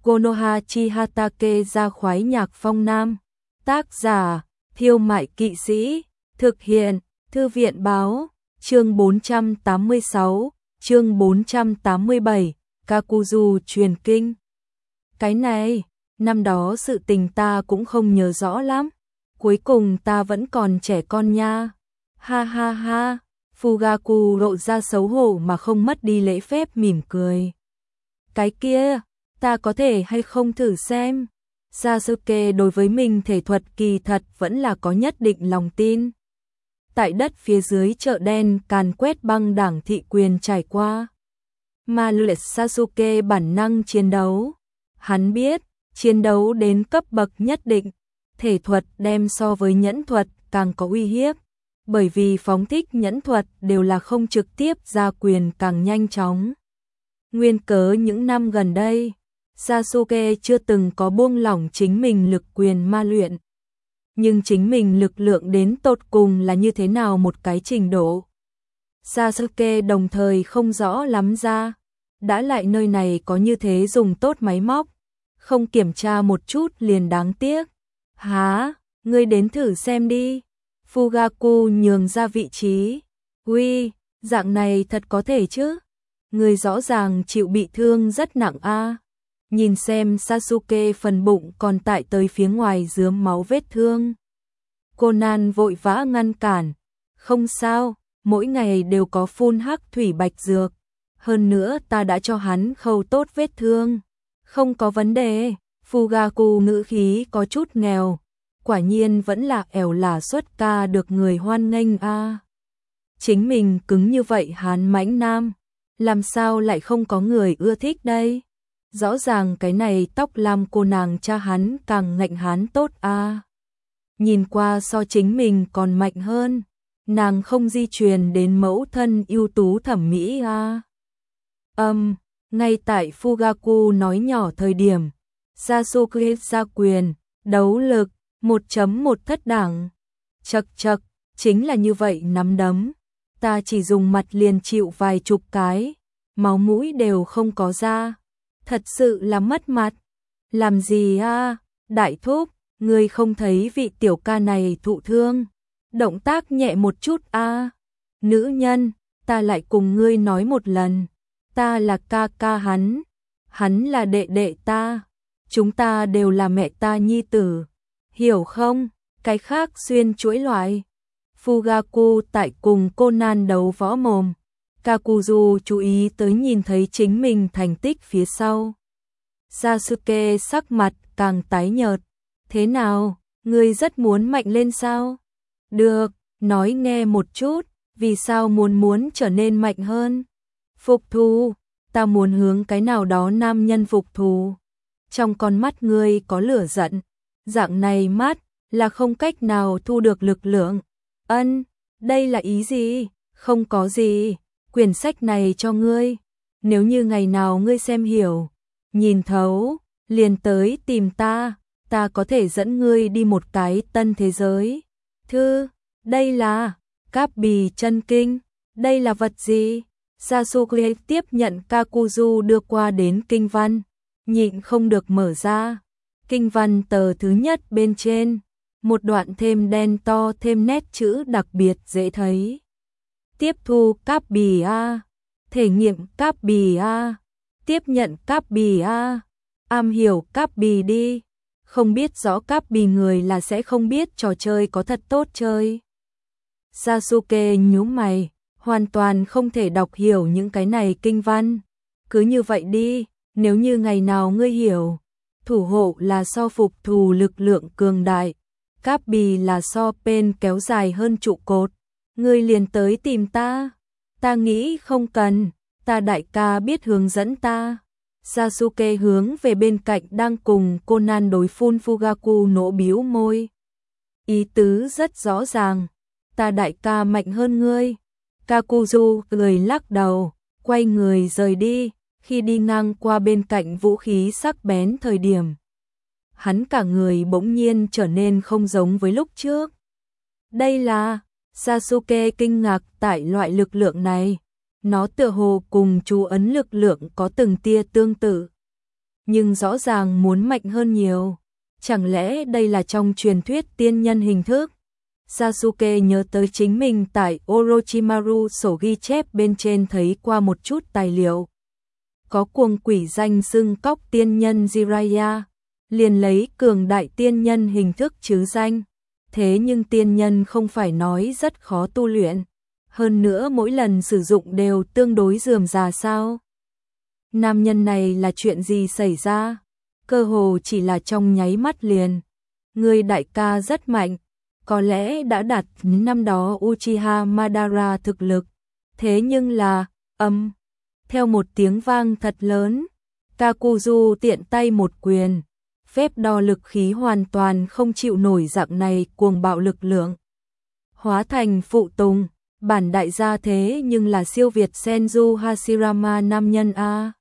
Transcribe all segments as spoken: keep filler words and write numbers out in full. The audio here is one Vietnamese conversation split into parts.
Konoha Chihatake ra khoái nhạc phong nam. Tác giả, Thiêu Mại Kỵ Sĩ. Thực hiện, Thư viện Báo. Chương bốn trăm tám mươi sáu, chương bốn trăm tám mươi bảy, Kakuzu truyền kinh. Cái này, năm đó sự tình ta cũng không nhớ rõ lắm. Cuối cùng ta vẫn còn trẻ con nha. Ha ha ha, Fugaku lộ ra xấu hổ mà không mất đi lễ phép mỉm cười. Cái kia, ta có thể hay không thử xem. Sasuke đối với mình thể thuật kỳ thật vẫn là có nhất định lòng tin. Tại đất phía dưới chợ đen càn quét băng đảng thị quyền trải qua. Mà luyện Sasuke bản năng chiến đấu. Hắn biết, chiến đấu đến cấp bậc nhất định, thể thuật đem so với nhẫn thuật càng có uy hiếp. Bởi vì phóng thích nhẫn thuật đều là không trực tiếp ra quyền càng nhanh chóng. Nguyên cớ những năm gần đây, Sasuke chưa từng có buông lỏng chính mình lực quyền ma luyện. Nhưng chính mình lực lượng đến tột cùng là như thế nào một cái trình độ. Sasuke đồng thời không rõ lắm ra, đã lại nơi này có như thế dùng tốt máy móc, không kiểm tra một chút liền đáng tiếc. Hả, ngươi đến thử xem đi. Fugaku nhường ra vị trí. Uy, dạng này thật có thể chứ? Ngươi rõ ràng chịu bị thương rất nặng a. Nhìn xem Sasuke phần bụng còn tại tới phía ngoài rướm máu vết thương. Conan vội vã ngăn cản. Không sao, mỗi ngày đều có phun hắc thủy bạch dược. Hơn nữa ta đã cho hắn khâu tốt vết thương. Không có vấn đề. Fugaku ngữ khí có chút nghèo. Quả nhiên vẫn là ẻo lả xuất ca được người hoan nghênh a. Chính mình cứng như vậy hán mãnh nam. Làm sao lại không có người ưa thích đây? Rõ ràng cái này tóc lam cô nàng cha hắn càng ngạnh hán tốt a. Nhìn qua so chính mình còn mạnh hơn. Nàng không di truyền đến mẫu thân ưu tú thẩm mỹ a. Âm, um, ngay tại Fugaku nói nhỏ thời điểm, Sasuke ra quyền, đấu lực, một chấm một thất đẳng. Chậc chậc, chính là như vậy nắm đấm. Ta chỉ dùng mặt liền chịu vài chục cái, máu mũi đều không có ra. Thật sự là mất mặt. Làm gì a, đại thúc, ngươi không thấy vị tiểu ca này thụ thương. Động tác nhẹ một chút a. Nữ nhân, ta lại cùng ngươi nói một lần. Ta là ca ca hắn. Hắn là đệ đệ ta. Chúng ta đều là mẹ ta nhi tử. Hiểu không? Cái khác xuyên chuỗi loại. Fugaku tại cùng Conan đấu võ mồm. Kakuzu chú ý tới nhìn thấy chính mình thành tích phía sau. Sasuke sắc mặt càng tái nhợt. Thế nào, ngươi rất muốn mạnh lên sao? Được, nói nghe một chút, vì sao muốn muốn trở nên mạnh hơn? Phục thù, ta muốn hướng cái nào đó nam nhân phục thù. Trong con mắt ngươi có lửa giận, dạng này mắt là không cách nào thu được lực lượng. Ân, đây là ý gì? Không có gì. Quyển sách này cho ngươi, nếu như ngày nào ngươi xem hiểu, nhìn thấu, liền tới tìm ta, ta có thể dẫn ngươi đi một cái tân thế giới. Thư, đây là Cáp Bì Chân Kinh, đây là vật gì? Sasuke tiếp nhận Kakuzu đưa qua đến kinh văn, nhịn không được mở ra. Kinh văn tờ thứ nhất bên trên, một đoạn thêm đen to thêm nét chữ đặc biệt dễ thấy. Tiếp thu Cáp Bì A, thể nghiệm Cáp Bì A, tiếp nhận Cáp Bì A, am hiểu Cáp Bì đi. Không biết rõ Cáp Bì người là sẽ không biết trò chơi có thật tốt chơi. Sasuke nhíu mày, hoàn toàn không thể đọc hiểu những cái này kinh văn. Cứ như vậy đi, nếu như ngày nào ngươi hiểu, thủ hộ là so phục thù lực lượng cường đại, Cáp Bì là so pen kéo dài hơn trụ cột. Ngươi liền tới tìm ta. Ta nghĩ không cần, ta đại ca biết hướng dẫn ta. Sasuke hướng về bên cạnh đang cùng Conan đối phun Fugaku nỗ bĩu môi. Ý tứ rất rõ ràng, ta đại ca mạnh hơn ngươi. Kakuzu cười lắc đầu, quay người rời đi, khi đi ngang qua bên cạnh vũ khí sắc bén thời điểm. Hắn cả người bỗng nhiên trở nên không giống với lúc trước. Đây là... Sasuke kinh ngạc tại loại lực lượng này, nó tựa hồ cùng chú ấn lực lượng có từng tia tương tự. nhưng rõ ràng muốn mạnh hơn nhiều. Chẳng lẽ đây là trong truyền thuyết tiên nhân hình thức? Sasuke nhớ tới chính mình tại Orochimaru sổ ghi chép bên trên thấy qua một chút tài liệu. Có cuồng quỷ danh xưng cóc tiên nhân Jiraiya, liền lấy cường đại tiên nhân hình thức chứ danh. Thế nhưng tiên nhân không phải nói rất khó tu luyện, hơn nữa mỗi lần sử dụng đều tương đối rườm rà sao? Nam nhân này là chuyện gì xảy ra? Cơ hồ chỉ là trong nháy mắt liền. Người đại ca rất mạnh, có lẽ đã đạt năm đó Uchiha Madara thực lực. Thế nhưng là, âm, theo một tiếng vang thật lớn, Kakuzu tiện tay một quyền. Phép đo lực khí hoàn toàn không chịu nổi dạng này cuồng bạo lực lượng. Hóa thành phụ tùng, bản đại gia thế nhưng là siêu việt Senju Hashirama nam nhân a.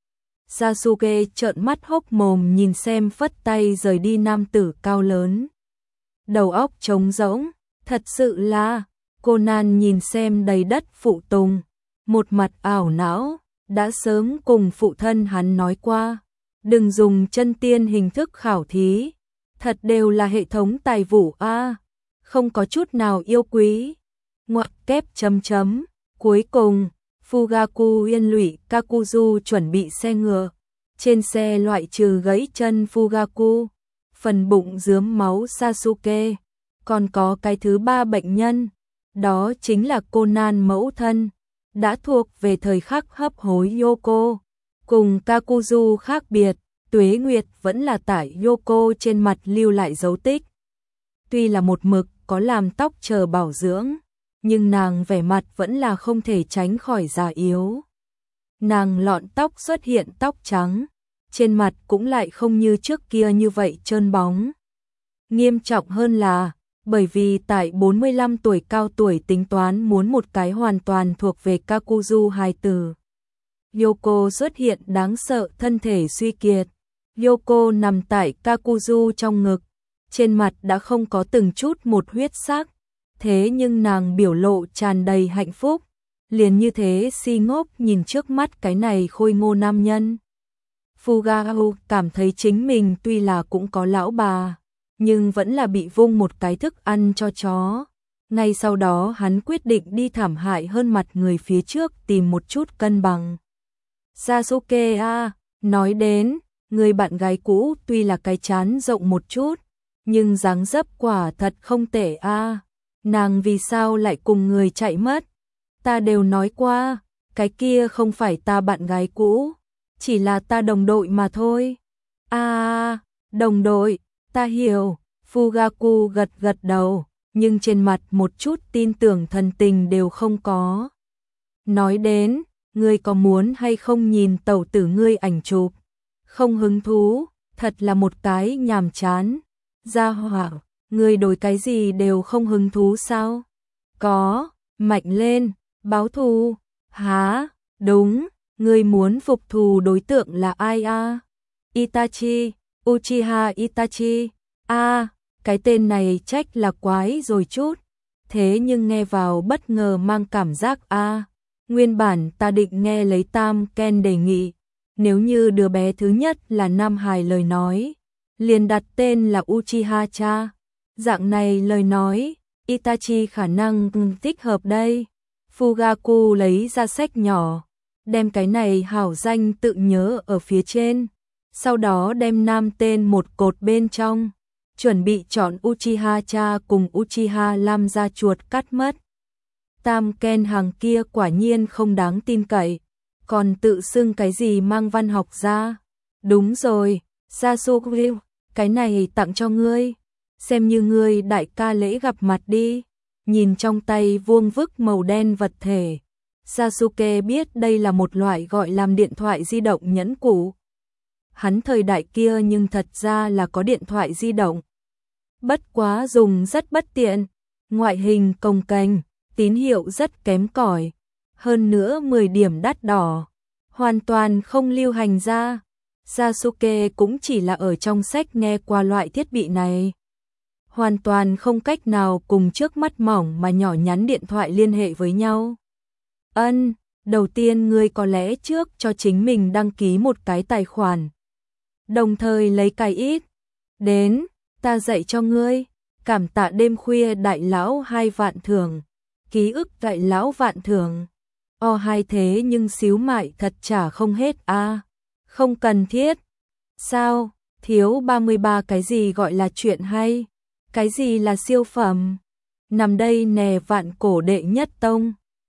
Sasuke trợn mắt hốc mồm nhìn xem phất tay rời đi nam tử cao lớn. Đầu óc trống rỗng, thật sự là, Conan nhìn xem đầy đất phụ tùng, một mặt ảo não, đã sớm cùng phụ thân hắn nói qua. Đừng dùng chân tiên hình thức khảo thí, thật đều là hệ thống tài vụ a, không có chút nào yêu quý. Ngoặc kép chấm chấm, cuối cùng, Fugaku yên lụy Kakuzu chuẩn bị xe ngựa. Trên xe loại trừ gãy chân Fugaku, phần bụng rướm máu Sasuke, còn có cái thứ ba bệnh nhân, đó chính là Conan mẫu thân, đã thuộc về thời khắc hấp hối Yoko. Cùng Kakuzu khác biệt, Tuế Nguyệt vẫn là tại Yoko trên mặt lưu lại dấu tích. Tuy là một mực có làm tóc chờ bảo dưỡng, nhưng nàng vẻ mặt vẫn là không thể tránh khỏi già yếu. Nàng lọn tóc xuất hiện tóc trắng, trên mặt cũng lại không như trước kia như vậy trơn bóng. Nghiêm trọng hơn là, bởi vì tại bốn mươi lăm tuổi cao tuổi tính toán muốn một cái hoàn toàn thuộc về Kakuzu hài tử. Yoko xuất hiện đáng sợ thân thể suy kiệt. Yoko nằm tại Kakuzu trong ngực, trên mặt đã không có từng chút một huyết sắc. Thế nhưng nàng biểu lộ tràn đầy hạnh phúc, liền như thế si ngốc nhìn trước mắt cái này khôi ngô nam nhân. Fugaku cảm thấy chính mình tuy là cũng có lão bà, nhưng vẫn là bị vung một cái thức ăn cho chó. Ngay sau đó hắn quyết định đi thảm hại hơn mặt người phía trước tìm một chút cân bằng. Sasuke a, nói đến, người bạn gái cũ tuy là cái chán rộng một chút, nhưng dáng dấp quả thật không tệ a. Nàng vì sao lại cùng người chạy mất? Ta đều nói qua, cái kia không phải ta bạn gái cũ, chỉ là ta đồng đội mà thôi. A, đồng đội, ta hiểu. Fugaku gật gật đầu, nhưng trên mặt một chút tin tưởng thần tình đều không có. Nói đến, ngươi có muốn hay không nhìn tẩu tử ngươi ảnh chụp? Không hứng thú, thật là một cái nhàm chán. Gia hỏa, ngươi đối cái gì đều không hứng thú sao? Có, mạnh lên, báo thù. Hả? Đúng, ngươi muốn phục thù đối tượng là ai a? Itachi, Uchiha Itachi. A, cái tên này trách là quái rồi chút. Thế nhưng nghe vào bất ngờ mang cảm giác a. Nguyên bản ta định nghe lấy Tam Ken đề nghị, nếu như đứa bé thứ nhất là nam hài lời nói, liền đặt tên là Uchiha cha. Dạng này lời nói, Itachi khả năng thích hợp đây. Fugaku lấy ra sách nhỏ, đem cái này hảo danh tự nhớ ở phía trên, sau đó đem nam tên một cột bên trong, chuẩn bị chọn Uchiha cha cùng Uchiha Lam ra chuột cắt mất. Tam Ken hàng kia quả nhiên không đáng tin cậy, còn tự xưng cái gì mang văn học ra. Đúng rồi, Sasuke, cái này tặng cho ngươi, xem như ngươi đại ca lễ gặp mặt đi. Nhìn trong tay vuông vức màu đen vật thể, Sasuke biết đây là một loại gọi làm điện thoại di động nhẫn cụ. Hắn thời đại kia nhưng thật ra là có điện thoại di động. Bất quá dùng rất bất tiện, ngoại hình cồng kềnh, tín hiệu rất kém cỏi, hơn nữa mười điểm đắt đỏ, hoàn toàn không lưu hành ra. Sasuke cũng chỉ là ở trong sách nghe qua loại thiết bị này, hoàn toàn không cách nào cùng trước mắt mỏng mà nhỏ nhắn điện thoại liên hệ với nhau. Ân, đầu tiên ngươi có lẽ trước cho chính mình đăng ký một cái tài khoản. đồng thời lấy cái ít. Đến, ta dạy cho ngươi, cảm tạ đêm khuya đại lão hai vạn thưởng, ký ức đại lão vạn thưởng. O hai thế nhưng xíu mại thật trả không hết a à. Không cần thiết. Sao, thiếu ba mươi ba cái gì gọi là chuyện hay? Cái gì là siêu phẩm? Nằm đây nè vạn cổ đệ nhất tông.